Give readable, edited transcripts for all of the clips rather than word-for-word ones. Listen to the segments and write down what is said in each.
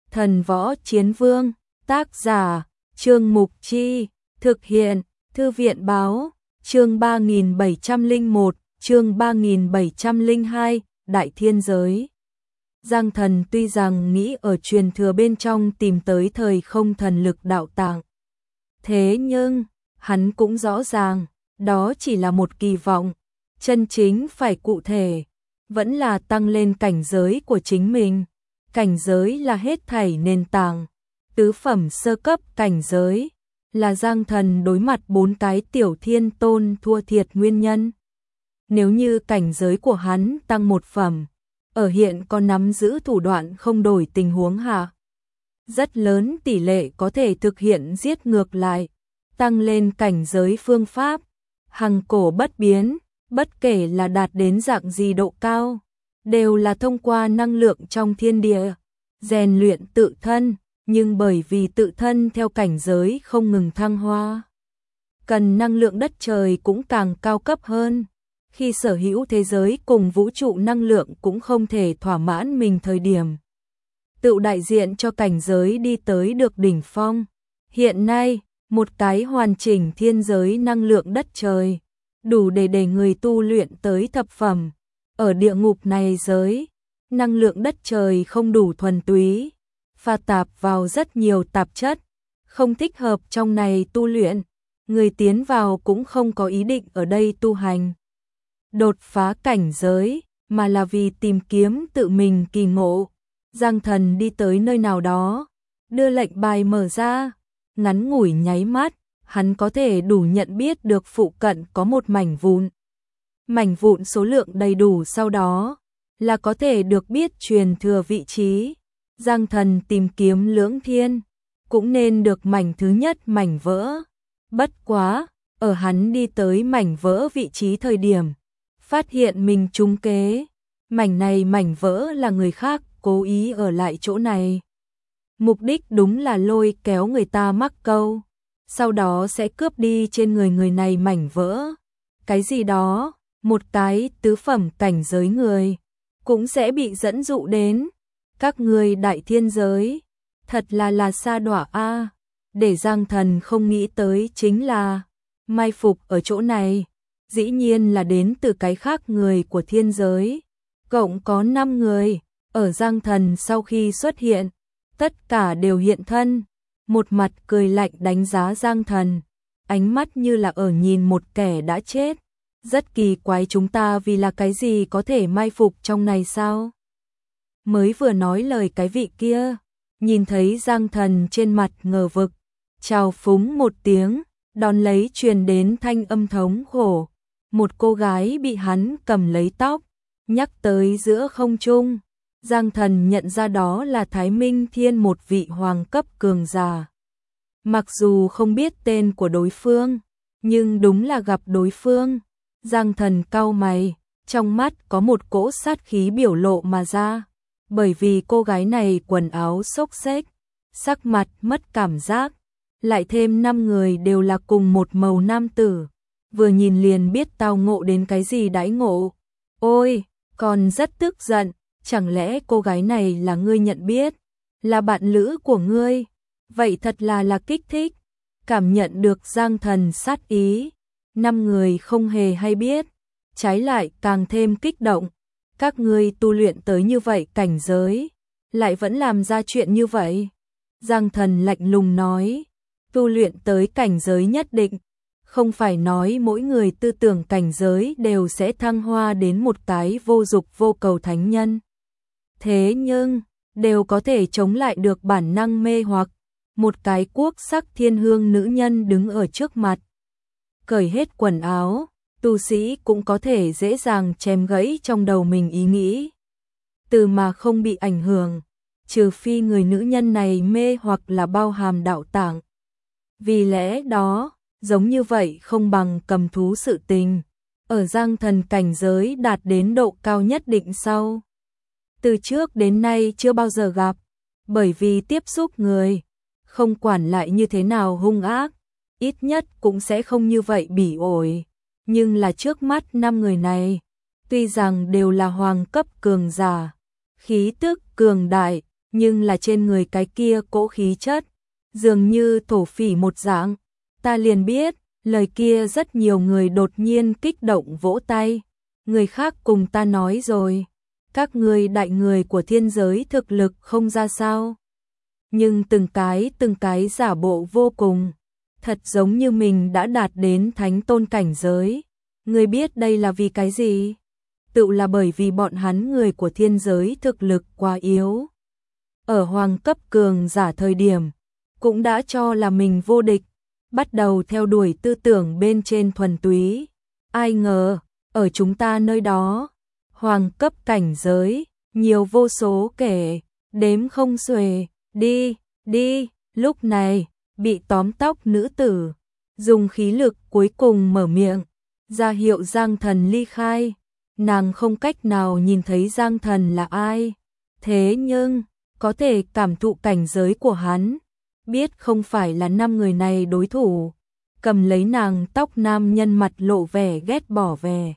Thần Võ Chiến Vương, tác giả, Trương Mục Chi, thực hiện, Thư viện Báo, chương 3701, chương 3702, Đại Thiên Giới. Giang Thần tuy rằng nghĩ ở truyền thừa bên trong tìm tới thời không thần lực đạo tạng. Thế nhưng, hắn cũng rõ ràng, đó chỉ là một kỳ vọng, chân chính phải cụ thể, vẫn là tăng lên cảnh giới của chính mình. Cảnh giới là hết thảy nền tảng, tứ phẩm sơ cấp cảnh giới, là Giang Thần đối mặt 4 cái tiểu thiên tôn thua thiệt nguyên nhân. Nếu như cảnh giới của hắn tăng 1 phẩm, ở hiện còn nắm giữ thủ đoạn không đổi tình huống hạ, rất lớn tỷ lệ có thể thực hiện giết ngược lại, tăng lên cảnh giới phương pháp, hằng cổ bất biến, bất kể là đạt đến dạng gì độ cao, đều là thông qua năng lượng trong thiên địa, rèn luyện tự thân, nhưng bởi vì tự thân theo cảnh giới không ngừng thăng hoa, cần năng lượng đất trời cũng càng cao cấp hơn. Khi sở hữu thế giới cùng vũ trụ năng lượng cũng không thể thỏa mãn mình thời điểm, tự đại diện cho cảnh giới đi tới được đỉnh phong. Hiện nay, một cái hoàn chỉnh thiên giới năng lượng đất trời, đủ để người tu luyện tới thập phẩm. Ở địa ngục này giới, năng lượng đất trời không đủ thuần túy, pha tạp vào rất nhiều tạp chất, không thích hợp trong này tu luyện, người tiến vào cũng không có ý định ở đây tu hành, đột phá cảnh giới, mà là vì tìm kiếm tự mình kỳ ngộ. Giang Thần đi tới nơi nào đó, đưa lệnh bài mở ra, ngắn ngủi nháy mắt, hắn có thể đủ nhận biết được phụ cận có một mảnh vụn. Mảnh vụn số lượng đầy đủ, sau đó là có thể được biết truyền thừa vị trí. Giang Thần tìm kiếm lưỡng thiên, cũng nên được mảnh thứ nhất mảnh vỡ. Bất quá, ở hắn đi tới mảnh vỡ vị trí thời điểm, phát hiện mình trúng kế. Mảnh này mảnh vỡ là người khác cố ý ở lại chỗ này. Mục đích đúng là lôi kéo người ta mắc câu, sau đó sẽ cướp đi trên người này mảnh vỡ. Cái gì đó, một cái tứ phẩm cảnh giới người, cũng sẽ bị dẫn dụ đến. Các người đại thiên giới, thật là sa đọa a. Để Giang Thần không nghĩ tới chính là, mai phục ở chỗ này, dĩ nhiên là đến từ cái khác người của thiên giới. Cộng có 5 người, ở Giang Thần sau khi xuất hiện, tất cả đều hiện thân, một mặt cười lạnh đánh giá Giang Thần, ánh mắt như là ở nhìn một kẻ đã chết. Rất kỳ quái, chúng ta vì là cái gì có thể mai phục trong này sao? Mới vừa nói lời cái vị kia, nhìn thấy Giang Thần trên mặt ngờ vực, chào phúng một tiếng, đón lấy truyền đến thanh âm thống khổ. Một cô gái bị hắn cầm lấy tóc, nhắc tới giữa không trung. Giang Thần nhận ra đó là Thái Minh Thiên, một vị hoàng cấp cường giả. Mặc dù không biết tên của đối phương, nhưng đúng là gặp đối phương. Giang Thần cau mày, trong mắt có một cỗ sát khí biểu lộ mà ra. Bởi vì cô gái này quần áo xốc xếch, sắc mặt mất cảm giác, lại thêm 5 người đều là cùng một màu nam tử, vừa nhìn liền biết tao ngộ đến cái gì đãi ngộ. Ôi, còn rất tức giận, chẳng lẽ cô gái này là ngươi nhận biết, là bạn lữ của ngươi? Vậy thật là kích thích. Cảm nhận được Giang Thần sát ý, 5 người không hề hay biết, trái lại càng thêm kích động. Các ngươi tu luyện tới như vậy cảnh giới, lại vẫn làm ra chuyện như vậy? Giang Thần lạnh lùng nói, tu luyện tới cảnh giới nhất định, không phải nói mỗi người tư tưởng cảnh giới đều sẽ thăng hoa đến một cái vô dục vô cầu thánh nhân. Thế nhưng, đều có thể chống lại được bản năng mê hoặc. Một cái quốc sắc thiên hương nữ nhân đứng ở trước mặt, cởi hết quần áo, tu sĩ cũng có thể dễ dàng chém gãy trong đầu mình ý nghĩ, từ mà không bị ảnh hưởng, trừ phi người nữ nhân này mê hoặc là bao hàm đạo tạng. Vì lẽ đó, giống như vậy không bằng cầm thú sự tình. Ở Giang Thần cảnh giới đạt đến độ cao nhất định sau, từ trước đến nay chưa bao giờ gặp, bởi vì tiếp xúc người, không quản lại như thế nào hung ác, ít nhất cũng sẽ không như vậy bỉ ổi. Nhưng là trước mắt 5 người này, tuy rằng đều là hoàng cấp cường giả, khí tức cường đại, nhưng là trên người cái kia cỗ khí chất, dường như thổ phỉ một dạng. Ta liền biết, lời kia rất nhiều người đột nhiên kích động vỗ tay. Người khác cùng ta nói rồi, các ngươi đại người của thiên giới thực lực không ra sao. Nhưng từng cái giả bộ vô cùng, thật giống như mình đã đạt đến thánh tôn cảnh giới. Ngươi biết đây là vì cái gì? Tự là bởi vì bọn hắn người của thiên giới thực lực quá yếu. Ở hoàng cấp cường giả thời điểm, cũng đã cho là mình vô địch, bắt đầu theo đuổi tư tưởng bên trên thuần túy. Ai ngờ, ở chúng ta nơi đó, hoàng cấp cảnh giới, nhiều vô số kể, đếm không xuể, đi, lúc này, bị tóm tóc nữ tử, dùng khí lực cuối cùng mở miệng, ra hiệu Giang Thần ly khai. Nàng không cách nào nhìn thấy Giang Thần là ai, thế nhưng, có thể cảm thụ cảnh giới của hắn, biết không phải là 5 người này đối thủ. Cầm lấy nàng tóc, nam nhân mặt lộ vẻ ghét bỏ về,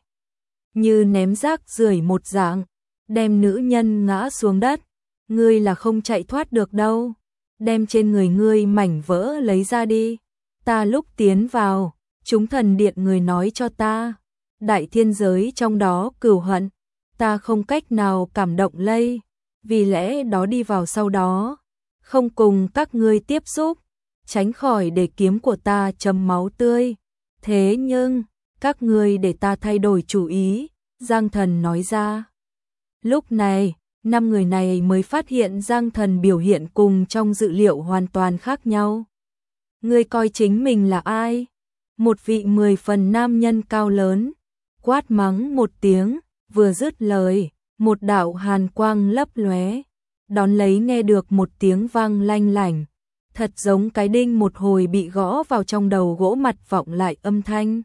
như ném rác rưởi một dạng, đem nữ nhân ngã xuống đất. Ngươi là không chạy thoát được đâu, đem trên người ngươi mảnh vỡ lấy ra đi. Ta lúc tiến vào, chúng thần điện người nói cho ta, đại thiên giới trong đó cừu hận, ta không cách nào cảm động lây, vì lẽ đó đi vào sau đó, không cùng các ngươi tiếp xúc, tránh khỏi để kiếm của ta chấm máu tươi. Thế nhưng, các ngươi để ta thay đổi chủ ý, Giang Thần nói ra. Lúc này, 5 người này mới phát hiện Giang Thần biểu hiện cùng trong dự liệu hoàn toàn khác nhau. Ngươi coi chính mình là ai? Một vị 10 phần nam nhân cao lớn, quát mắng một tiếng, vừa dứt lời, một đạo hàn quang lấp lóe, đón lấy nghe được một tiếng vang lanh lảnh, thật giống cái đinh một hồi bị gõ vào trong đầu gỗ mặt vọng lại âm thanh.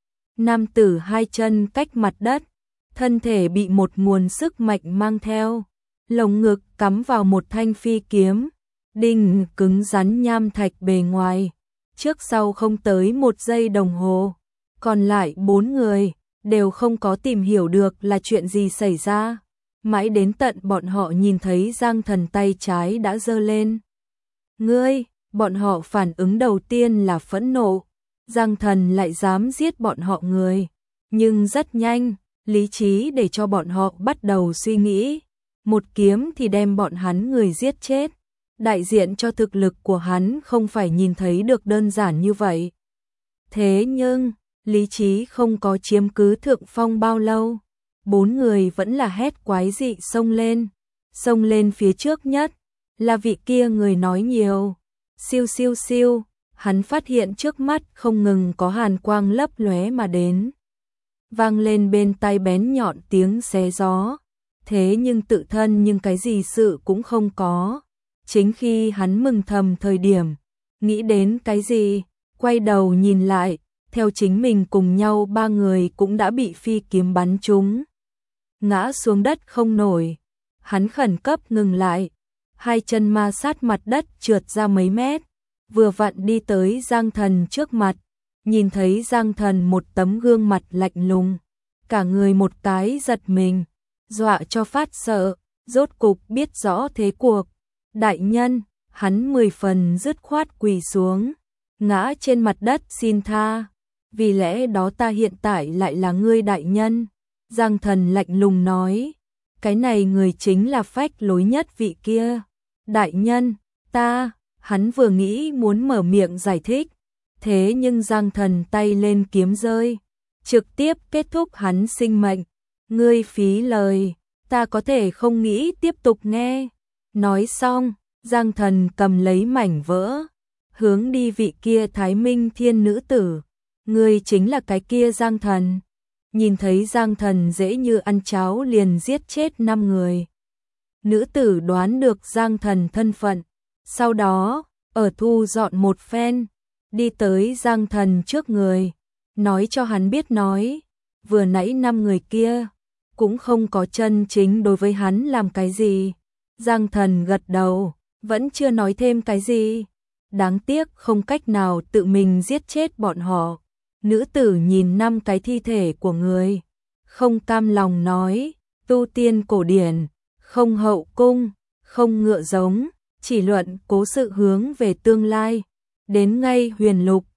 Nam tử 2 chân cách mặt đất, thân thể bị một nguồn sức mạnh mang theo, lồng ngực cắm vào một thanh phi kiếm, đinh cứng rắn nham thạch bề ngoài, trước sau không tới 1 giây đồng hồ. Còn lại 4 người đều không có tìm hiểu được là chuyện gì xảy ra, mãi đến tận bọn họ nhìn thấy Giang Thần tay trái đã giơ lên. Ngươi, bọn họ phản ứng đầu tiên là phẫn nộ, Giang Thần lại dám giết bọn họ người, nhưng rất nhanh, lý trí để cho bọn họ bắt đầu suy nghĩ, một kiếm thì đem bọn hắn người giết chết, đại diện cho thực lực của hắn không phải nhìn thấy được đơn giản như vậy. Thế nhưng, lý trí không có chiếm cứ thượng phong bao lâu, 4 người vẫn là hét quái dị xông lên phía trước nhất, là vị kia người nói nhiều. Siêu siêu siêu, hắn phát hiện trước mắt không ngừng có hàn quang lấp lóe mà đến, vang lên bên tai bén nhọn tiếng xé gió, thế nhưng tự thân nhưng cái gì sự cũng không có. Chính khi hắn mừng thầm thời điểm, nghĩ đến cái gì, quay đầu nhìn lại, theo chính mình cùng nhau 3 người cũng đã bị phi kiếm bắn trúng, ngã xuống đất không nổi. Hắn khẩn cấp ngừng lại, 2 chân ma sát mặt đất trượt ra mấy mét, vừa vặn đi tới Giang Thần trước mặt, nhìn thấy Giang Thần một tấm gương mặt lạnh lùng, cả người một cái giật mình, dọa cho phát sợ, rốt cục biết rõ thế cuộc. Đại nhân, hắn 10 phần dứt khoát quỳ xuống, ngã trên mặt đất xin tha, vì lẽ đó ta hiện tại lại là ngươi đại nhân. Giang Thần lạnh lùng nói, cái này người chính là phách lối nhất vị kia. Đại nhân, hắn vừa nghĩ muốn mở miệng giải thích, thế nhưng Giang Thần tay lên kiếm rơi, trực tiếp kết thúc hắn sinh mệnh. Ngươi phí lời, ta có thể không nghĩ tiếp tục nghe. Nói xong, Giang Thần cầm lấy mảnh vỡ, hướng đi vị kia Thái Minh Thiên nữ tử. Ngươi chính là cái kia Giang Thần. Nhìn thấy Giang Thần dễ như ăn cháo liền giết chết 5 người. Nữ tử đoán được Giang Thần thân phận, sau đó, ở thu dọn một phen, đi tới Giang Thần trước người, nói cho hắn biết nói, vừa nãy 5 người kia, cũng không có chân chính đối với hắn làm cái gì. Giang Thần gật đầu, vẫn chưa nói thêm cái gì. Đáng tiếc không cách nào tự mình giết chết bọn họ. Nữ tử nhìn 5 cái thi thể của người, không cam lòng nói, tu tiên cổ điển, không hậu cung, không ngựa giống, chỉ luận cố sự hướng về tương lai. Đến ngay Huyền Lục,